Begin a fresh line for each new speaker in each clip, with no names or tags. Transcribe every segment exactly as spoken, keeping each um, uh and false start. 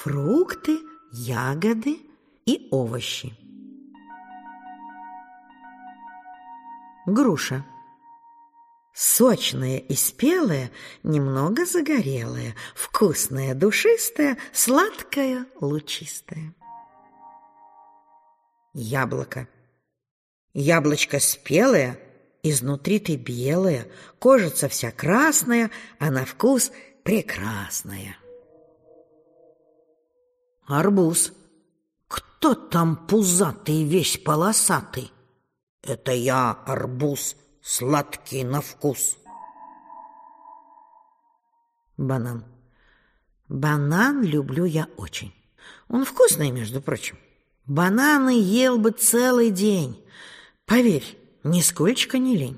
фрукты, ягоды и овощи. Груша. Сочная и спелая, немного загорелая, вкусная, душистая, сладкая, лучистая. Яблоко. Яблочко спелое, изнутри ты белая, кожица вся красная, а на вкус прекрасная. Арбуз. Кто там пузатый, весь полосатый? Это я, арбуз, сладкий на вкус. Банан. Банан люблю я очень. Он вкусный, между прочим. Бананы ел бы целый день. Поверь, нисколько не лень.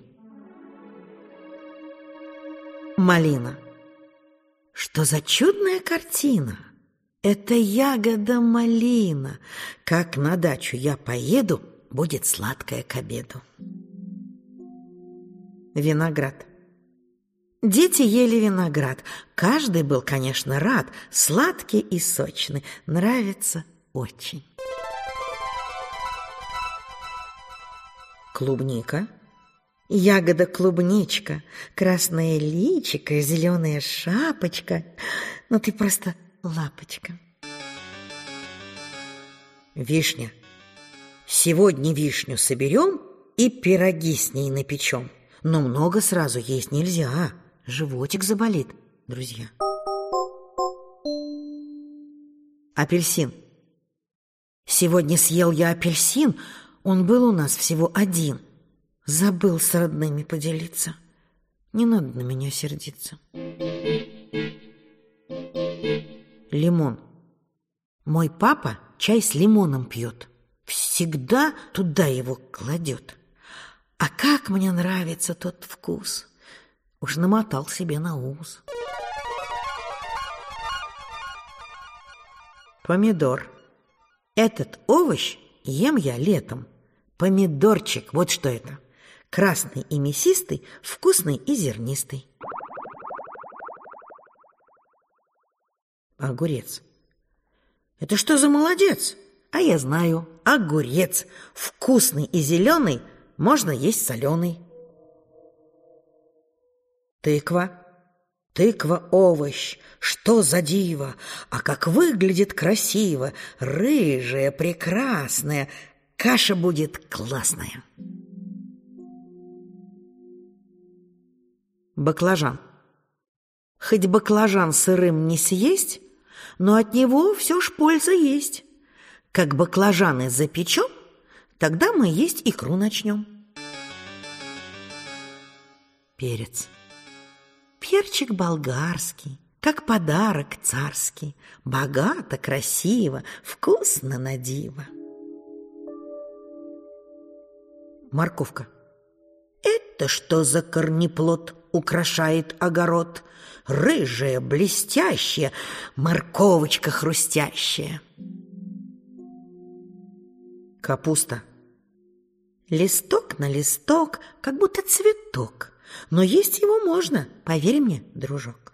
Малина. Что за чудная картина! Это ягода малина. Как на дачу я поеду, будет сладкое к обеду. Виноград. Дети ели виноград. Каждый был, конечно, рад. Сладкий и сочный. Нравится очень. Клубника. Ягода клубничка. Красное личико, зеленая шапочка. Ну ты просто лапочка. Вишня. Сегодня вишню соберем и пироги с ней напечем. Но много сразу есть нельзя. Животик заболит, друзья. Апельсин. Сегодня съел я апельсин. Он был у нас всего один. Забыл с родными поделиться. Не надо на меня сердиться. Лимон. Мой папа чай с лимоном пьет. Всегда туда его кладет. А как мне нравится тот вкус. Уж намотал себе на ус. Помидор. Этот овощ ем я летом. Помидорчик, вот что это. Красный и мясистый, вкусный и зернистый. Огурец. Это что за молодец? А я знаю, огурец. Вкусный и зеленый, можно есть соленый. Тыква. Тыква овощ, что за диво, а как выглядит красиво, рыжая, прекрасная, каша будет классная. Баклажан. Хоть баклажан сырым не съесть, но от него все ж польза есть. Как баклажаны запечем, тогда мы есть икру начнем. Перец. Перчик болгарский, как подарок царский, богато, красиво, вкусно на диво. Морковка. Это что за корнеплод украшает огород? Рыжая, блестящая, морковочка хрустящая. Капуста. Листок на листок, как будто цветок. Но есть его можно, поверь мне, дружок.